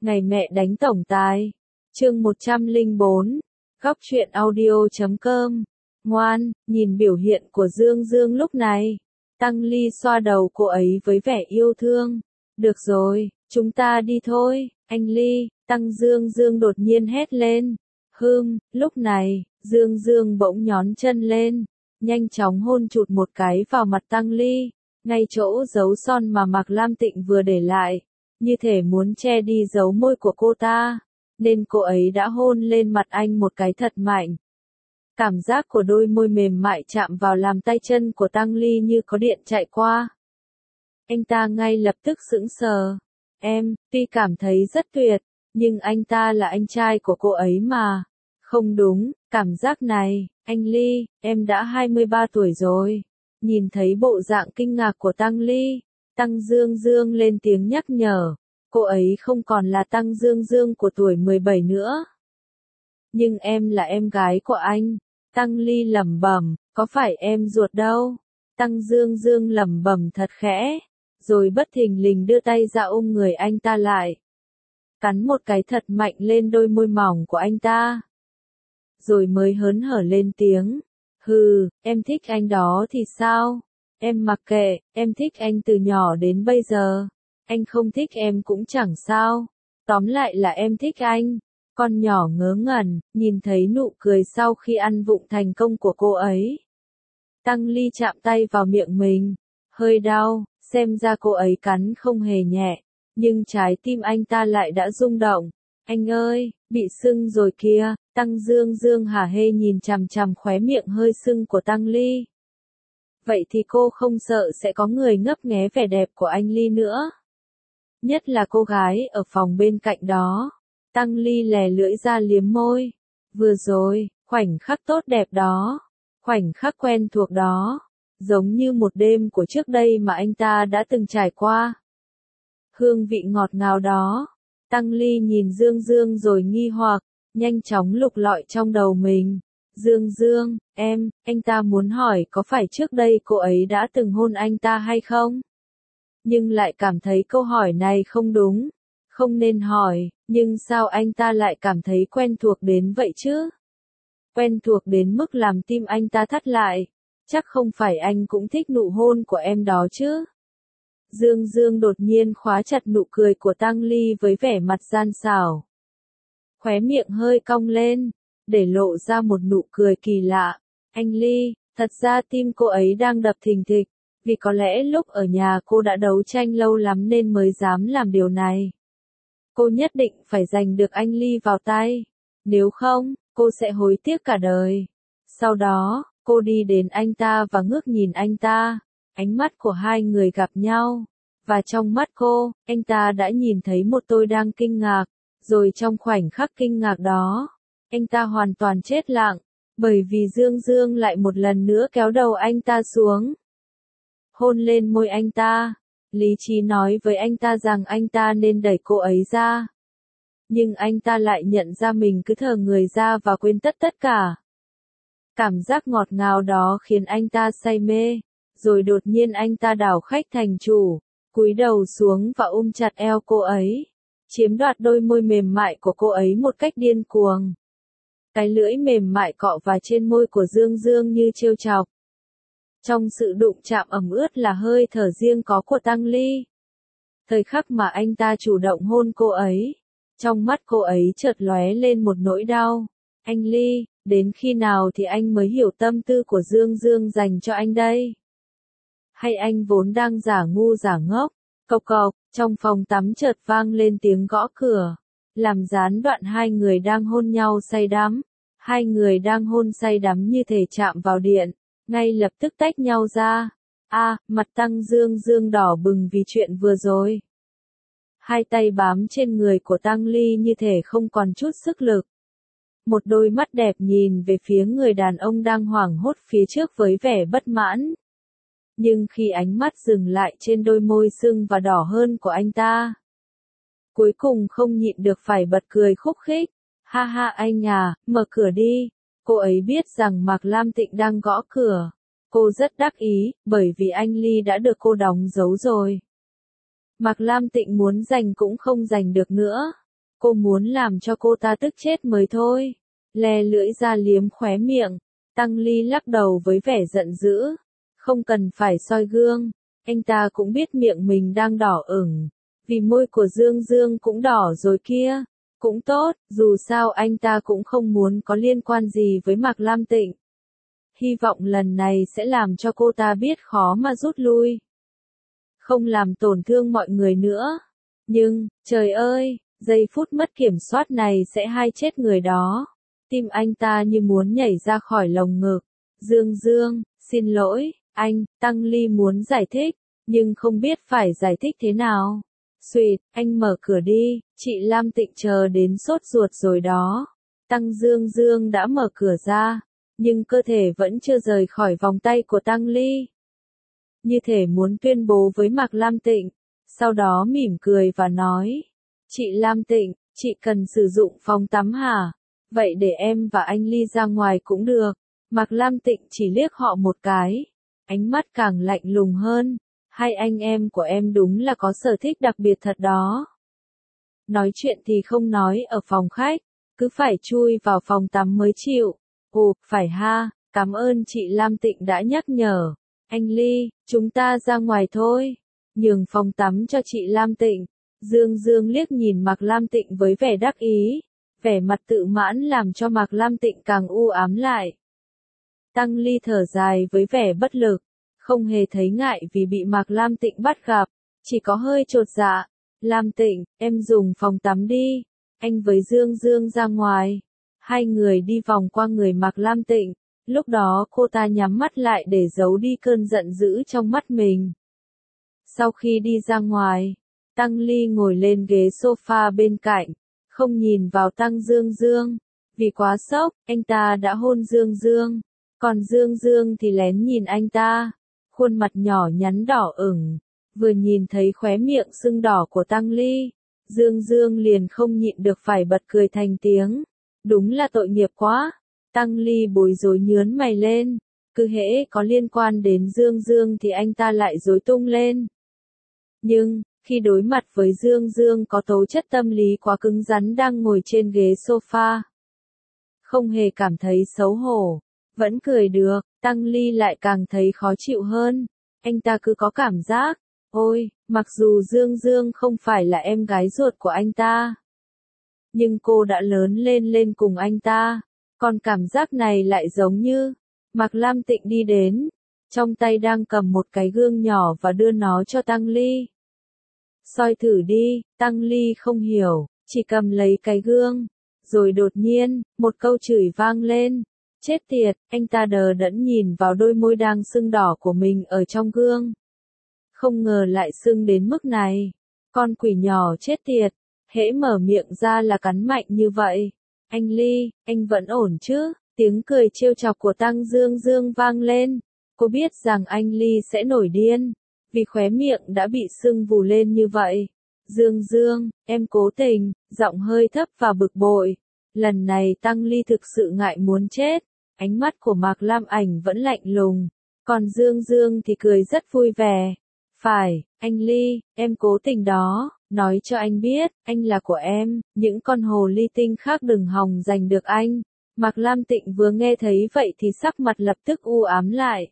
Ngày mẹ đánh tổng tài. Chương 104. Góc truyện audio.com. Ngoan, nhìn biểu hiện của Dương Dương lúc này. Tăng Ly xoa đầu cô ấy với vẻ yêu thương. Được rồi, chúng ta đi thôi, anh Ly. Tăng Dương Dương đột nhiên hét lên. Lúc này, Dương Dương bỗng nhón chân lên, nhanh chóng hôn chụt một cái vào mặt Tăng Ly, ngay chỗ dấu son mà Mạc Lam Tịnh vừa để lại, như thể muốn che đi dấu môi của cô ta, nên cô ấy đã hôn lên mặt anh một cái thật mạnh. Cảm giác của đôi môi mềm mại chạm vào làm tay chân của Tăng Ly như có điện chạy qua. Anh ta ngay lập tức sững sờ. Tuy cảm thấy rất tuyệt, nhưng anh ta là anh trai của cô ấy mà. Không đúng, cảm giác này, anh Ly, em đã 23 tuổi rồi. Nhìn thấy bộ dạng kinh ngạc của Tăng Ly, Tăng Dương Dương lên tiếng nhắc nhở, cô ấy không còn là Tăng Dương Dương của tuổi 17 nữa. Nhưng em là em gái của anh. Tăng Ly lẩm bẩm, có phải em ruột đâu. Tăng Dương Dương lẩm bẩm thật khẽ, rồi bất thình lình đưa tay ra ôm người anh ta lại. Cắn một cái thật mạnh lên đôi môi mỏng của anh ta. Rồi mới hớn hở lên tiếng. Em thích anh đó thì sao? Em mặc kệ, em thích anh từ nhỏ đến bây giờ. Anh không thích em cũng chẳng sao. Tóm lại là em thích anh. Con nhỏ ngớ ngẩn, nhìn thấy nụ cười sau khi ăn vụng thành công của cô ấy. Tăng Ly chạm tay vào miệng mình. Hơi đau, xem ra cô ấy cắn không hề nhẹ. Nhưng trái tim anh ta lại đã rung động. Anh ơi, bị sưng rồi kìa. Tăng Dương Dương hả hê nhìn chằm chằm khóe miệng hơi sưng của Tăng Ly. Vậy thì cô không sợ sẽ có người ngấp nghé vẻ đẹp của anh Ly nữa. Nhất là cô gái ở phòng bên cạnh đó. Tăng Ly lè lưỡi ra liếm môi. Vừa rồi, khoảnh khắc tốt đẹp đó. Khoảnh khắc quen thuộc đó. Giống như một đêm của trước đây mà anh ta đã từng trải qua. Hương vị ngọt ngào đó. Tăng Ly nhìn Dương Dương rồi nghi hoặc, nhanh chóng lục lọi trong đầu mình. Dương Dương, anh ta muốn hỏi có phải trước đây cô ấy đã từng hôn anh ta hay không? Nhưng lại cảm thấy câu hỏi này không đúng. Không nên hỏi, nhưng sao anh ta lại cảm thấy quen thuộc đến vậy chứ? Quen thuộc đến mức làm tim anh ta thắt lại. Chắc không phải anh cũng thích nụ hôn của em đó chứ? Dương Dương đột nhiên khóa chặt nụ cười của Tăng Ly với vẻ mặt gian xảo. Khóe miệng hơi cong lên, để lộ ra một nụ cười kỳ lạ. Anh Ly, thật ra tim cô ấy đang đập thình thịch, vì có lẽ lúc ở nhà cô đã đấu tranh lâu lắm nên mới dám làm điều này. Cô nhất định phải giành được anh Ly vào tay, nếu không, cô sẽ hối tiếc cả đời. Sau đó, cô đi đến anh ta và ngước nhìn anh ta. Ánh mắt của hai người gặp nhau, và trong mắt cô, anh ta đã nhìn thấy một tôi đang kinh ngạc, rồi trong khoảnh khắc kinh ngạc đó, anh ta hoàn toàn chết lặng, bởi vì Dương Dương lại một lần nữa kéo đầu anh ta xuống. Hôn lên môi anh ta, lý trí nói với anh ta rằng anh ta nên đẩy cô ấy ra. Nhưng anh ta lại nhận ra mình cứ thờ người ra và quên tất cả. Cảm giác ngọt ngào đó khiến anh ta say mê. Rồi đột nhiên anh ta đảo khách thành chủ, cúi đầu xuống và ôm chặt eo cô ấy, chiếm đoạt đôi môi mềm mại của cô ấy một cách điên cuồng. Cái lưỡi mềm mại cọ vào trên môi của Dương Dương như trêu chọc. Trong sự đụng chạm ẩm ướt là hơi thở riêng có của Tăng Ly. Thời khắc mà anh ta chủ động hôn cô ấy, trong mắt cô ấy chợt lóe lên một nỗi đau. Anh Ly, đến khi nào thì anh mới hiểu tâm tư của Dương Dương dành cho anh đây? Hay anh vốn đang giả ngu giả ngốc? Cộc cộc, trong phòng tắm chợt vang lên tiếng gõ cửa, làm gián đoạn hai người đang hôn nhau say đắm. Hai người đang hôn say đắm như thể chạm vào điện, ngay lập tức tách nhau ra. Mặt Tăng Dương Dương đỏ bừng vì chuyện vừa rồi. Hai tay bám trên người của Tăng Ly như thể không còn chút sức lực. Một đôi mắt đẹp nhìn về phía người đàn ông đang hoảng hốt phía trước với vẻ bất mãn. Nhưng khi ánh mắt dừng lại trên đôi môi sưng và đỏ hơn của anh ta, cuối cùng không nhịn được phải bật cười khúc khích. Ha ha anh à, mở cửa đi. Cô ấy biết rằng Mạc Lam Tịnh đang gõ cửa. Cô rất đắc ý, bởi vì anh Ly đã được cô đóng dấu rồi. Mạc Lam Tịnh muốn giành cũng không giành được nữa. Cô muốn làm cho cô ta tức chết mới thôi. Le lưỡi ra liếm khóe miệng. Tăng Ly lắc đầu với vẻ giận dữ. Không cần phải soi gương. Anh ta cũng biết miệng mình đang đỏ ửng. Vì môi của Dương Dương cũng đỏ rồi kia. Cũng tốt, dù sao anh ta cũng không muốn có liên quan gì với Mạc Lam Tịnh. Hy vọng lần này sẽ làm cho cô ta biết khó mà rút lui. Không làm tổn thương mọi người nữa. Nhưng, trời ơi, giây phút mất kiểm soát này sẽ hai chết người đó. Tim anh ta như muốn nhảy ra khỏi lồng ngực. Dương Dương, xin lỗi, anh, Tăng Ly muốn giải thích, nhưng không biết phải giải thích thế nào. Xuyệt, anh mở cửa đi, chị Lam Tịnh chờ đến sốt ruột rồi đó. Tăng Dương Dương đã mở cửa ra, nhưng cơ thể vẫn chưa rời khỏi vòng tay của Tăng Ly. Như thể muốn tuyên bố với Mạc Lam Tịnh, sau đó mỉm cười và nói. Chị Lam Tịnh, chị cần sử dụng phòng tắm hả? Vậy để em và anh Ly ra ngoài cũng được. Mạc Lam Tịnh chỉ liếc họ một cái, ánh mắt càng lạnh lùng hơn. Hai anh em của em đúng là có sở thích đặc biệt thật đó. Nói chuyện thì không nói ở phòng khách, cứ phải chui vào phòng tắm mới chịu. Ồ, phải ha, cảm ơn chị Lam Tịnh đã nhắc nhở. Anh Ly, chúng ta ra ngoài thôi. Nhường phòng tắm cho chị Lam Tịnh. Dương Dương liếc nhìn Mạc Lam Tịnh với vẻ đắc ý. Vẻ mặt tự mãn làm cho Mạc Lam Tịnh càng u ám lại. Tăng Ly thở dài với vẻ bất lực. Không hề thấy ngại vì bị Mạc Lam Tịnh bắt gặp. Chỉ có hơi chột dạ. Lam Tịnh, em dùng phòng tắm đi. Anh với Dương Dương ra ngoài. Hai người đi vòng qua người Mạc Lam Tịnh. Lúc đó cô ta nhắm mắt lại để giấu đi cơn giận dữ trong mắt mình. Sau khi đi ra ngoài, Tăng Ly ngồi lên ghế sofa bên cạnh, không nhìn vào Tăng Dương Dương. Vì quá sốc, anh ta đã hôn Dương Dương. Còn Dương Dương thì lén nhìn anh ta. Khuôn mặt nhỏ nhắn đỏ ửng. Vừa nhìn thấy khóe miệng sưng đỏ của Tăng Ly, Dương Dương liền không nhịn được phải bật cười thành tiếng. Đúng là tội nghiệp quá. Tăng Ly bối rối nhướn mày lên. Cứ hễ có liên quan đến Dương Dương thì anh ta lại rối tung lên. Nhưng, khi đối mặt với Dương Dương có tố chất tâm lý quá cứng rắn đang ngồi trên ghế sofa, không hề cảm thấy xấu hổ, vẫn cười được, Tăng Ly lại càng thấy khó chịu hơn. Anh ta cứ có cảm giác, ôi, mặc dù Dương Dương không phải là em gái ruột của anh ta, nhưng cô đã lớn lên lên cùng anh ta. Còn cảm giác này lại giống như, Mạc Lam Tịnh đi đến, trong tay đang cầm một cái gương nhỏ và đưa nó cho Tăng Ly. Soi thử đi, Tăng Ly không hiểu, chỉ cầm lấy cái gương. Rồi đột nhiên, một câu chửi vang lên. Chết tiệt, anh ta đờ đẫn nhìn vào đôi môi đang sưng đỏ của mình ở trong gương. Không ngờ lại sưng đến mức này. Con quỷ nhỏ chết tiệt, hễ mở miệng ra là cắn mạnh như vậy. Anh Ly, anh vẫn ổn chứ? Tiếng cười trêu chọc của Tăng Dương Dương vang lên. Cô biết rằng anh Ly sẽ nổi điên, vì khóe miệng đã bị sưng vù lên như vậy. Dương Dương, em cố tình, giọng hơi thấp và bực bội. Lần này Tăng Ly thực sự ngại muốn chết. Ánh mắt của Mạc Lam Ảnh vẫn lạnh lùng. Còn Dương Dương thì cười rất vui vẻ. Phải, anh Ly, em cố tình đó. Nói cho anh biết, anh là của em, những con hồ ly tinh khác đừng hòng giành được anh. Mạc Lam Tịnh vừa nghe thấy vậy thì sắc mặt lập tức u ám lại.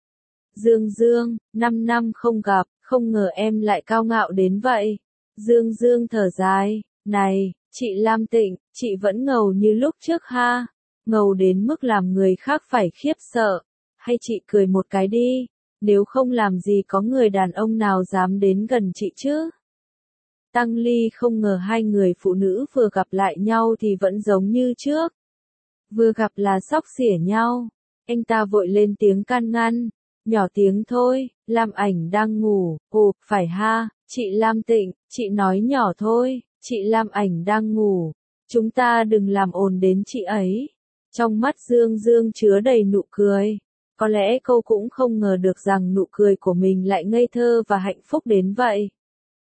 Dương Dương, 5 năm không gặp, không ngờ em lại cao ngạo đến vậy. Dương Dương thở dài, này, chị Lam Tịnh, chị vẫn ngầu như lúc trước ha. Ngầu đến mức làm người khác phải khiếp sợ. Hay chị cười một cái đi, nếu không làm gì có người đàn ông nào dám đến gần chị chứ. Tăng Ly không ngờ hai người phụ nữ vừa gặp lại nhau thì vẫn giống như trước. Vừa gặp là xóc xỉa nhau. Anh ta vội lên tiếng can ngăn. Nhỏ tiếng thôi, Lam Ảnh đang ngủ. Ồ, phải ha, chị Lam Tịnh, chị nói nhỏ thôi, chị Lam Ảnh đang ngủ. Chúng ta đừng làm ồn đến chị ấy. Trong mắt Dương Dương chứa đầy nụ cười. Có lẽ cô cũng không ngờ được rằng nụ cười của mình lại ngây thơ và hạnh phúc đến vậy.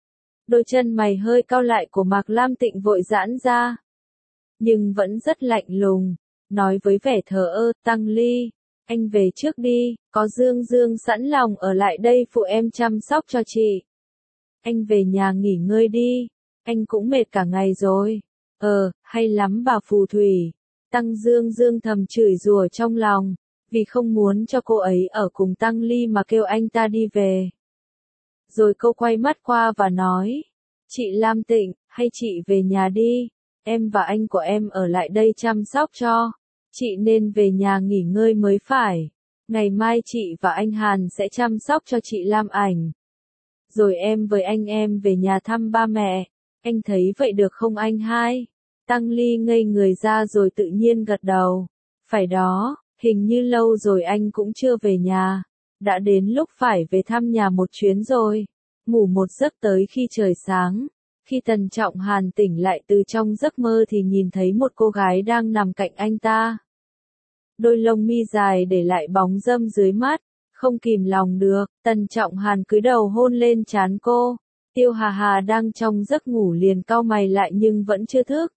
Đôi chân mày hơi cau lại của Mạc Lam Tịnh vội giãn ra. Nhưng vẫn rất lạnh lùng. Nói với vẻ thờ ơ, Tăng Ly, anh về trước đi, có Dương Dương sẵn lòng ở lại đây phụ em chăm sóc cho chị. Anh về nhà nghỉ ngơi đi, anh cũng mệt cả ngày rồi. Hay lắm bà phù thủy. Tăng Dương Dương thầm chửi rủa trong lòng, vì không muốn cho cô ấy ở cùng Tăng Ly mà kêu anh ta đi về. Rồi cô quay mắt qua và nói, chị Lam Tịnh, hay chị về nhà đi, em và anh của em ở lại đây chăm sóc cho. Chị nên về nhà nghỉ ngơi mới phải. Ngày mai chị và anh Hàn sẽ chăm sóc cho chị Lam Ảnh. Rồi em với anh em về nhà thăm ba mẹ. Anh thấy vậy được không anh hai? Tăng Ly ngây người ra rồi tự nhiên gật đầu. Phải đó, hình như lâu rồi anh cũng chưa về nhà. Đã đến lúc phải về thăm nhà một chuyến rồi. Ngủ một giấc tới khi trời sáng. Khi Tần Trọng Hàn tỉnh lại từ trong giấc mơ thì nhìn thấy một cô gái đang nằm cạnh anh ta. Đôi lông mi dài để lại bóng râm dưới mắt, không kìm lòng được, Tần Trọng Hàn cúi đầu hôn lên trán cô. Tiêu Hà Hà đang trong giấc ngủ liền cau mày lại nhưng vẫn chưa thức.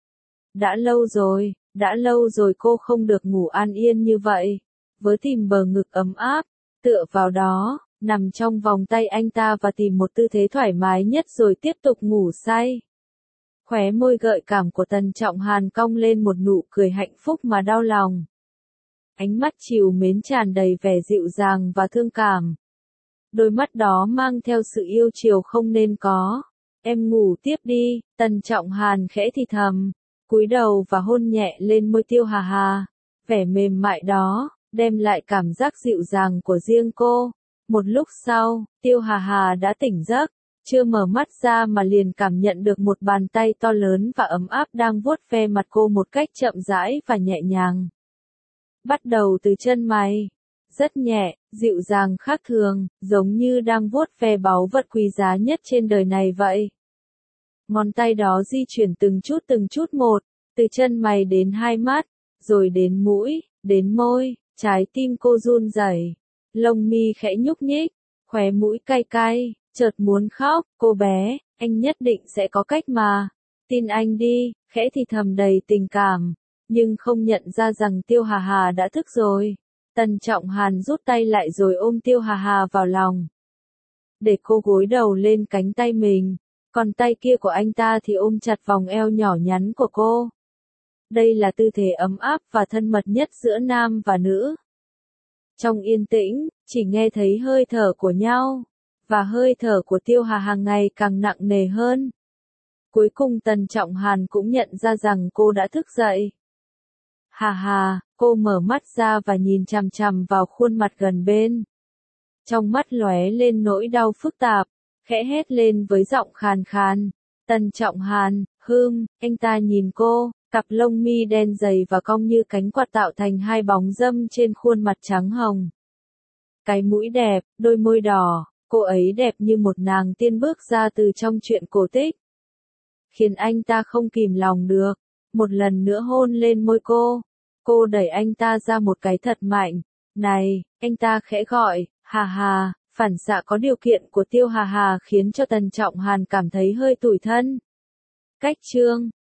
Đã lâu rồi cô không được ngủ an yên như vậy. Với tìm bờ ngực ấm áp, tựa vào đó, nằm trong vòng tay anh ta và tìm một tư thế thoải mái nhất rồi tiếp tục ngủ say. Khóe môi gợi cảm của Tần Trọng Hàn cong lên một nụ cười hạnh phúc mà đau lòng. Ánh mắt trìu mến tràn đầy vẻ dịu dàng và thương cảm. Đôi mắt đó mang theo sự yêu chiều không nên có. Em ngủ tiếp đi, Tần Trọng Hàn khẽ thì thầm, cúi đầu và hôn nhẹ lên môi Tiêu Hà Hà. Vẻ mềm mại đó, đem lại cảm giác dịu dàng của riêng cô. Một lúc sau, Tiêu Hà Hà đã tỉnh giấc, chưa mở mắt ra mà liền cảm nhận được một bàn tay to lớn và ấm áp đang vuốt ve mặt cô một cách chậm rãi và nhẹ nhàng. Bắt đầu từ chân mày, rất nhẹ, dịu dàng khác thường, giống như đang vuốt ve báu vật quý giá nhất trên đời này vậy. Ngón tay đó di chuyển từng chút một, từ chân mày đến hai mắt, rồi đến mũi, đến môi, trái tim cô run rẩy, lông mi khẽ nhúc nhích, khóe mũi cay cay, chợt muốn khóc, cô bé, anh nhất định sẽ có cách mà, tin anh đi, khẽ thì thầm đầy tình cảm, nhưng không nhận ra rằng Tiêu Hà Hà đã thức rồi. Tần Trọng Hàn rút tay lại rồi ôm Tiêu Hà Hà vào lòng, để cô gối đầu lên cánh tay mình, còn tay kia của anh ta thì ôm chặt vòng eo nhỏ nhắn của cô. Đây là tư thế ấm áp và thân mật nhất giữa nam và nữ. Trong yên tĩnh, chỉ nghe thấy hơi thở của nhau, và hơi thở của Tiêu Hà Hà ngày càng nặng nề hơn. Cuối cùng Tần Trọng Hàn cũng nhận ra rằng cô đã thức dậy. Hà Hà, cô mở mắt ra và nhìn chằm chằm vào khuôn mặt gần bên. Trong mắt lóe lên nỗi đau phức tạp, khẽ hét lên với giọng khàn khàn. Tần Trọng Hàn, anh ta nhìn cô, cặp lông mi đen dày và cong như cánh quạt tạo thành hai bóng râm trên khuôn mặt trắng hồng. Cái mũi đẹp, đôi môi đỏ, cô ấy đẹp như một nàng tiên bước ra từ trong truyện cổ tích. Khiến anh ta không kìm lòng được, một lần nữa hôn lên môi cô. Cô đẩy anh ta ra một cái thật mạnh. Này, anh ta khẽ gọi, Hà Hà, phản xạ có điều kiện của Tiêu Hà Hà khiến cho Tần Trọng Hàn cảm thấy hơi tủi thân. Cách chương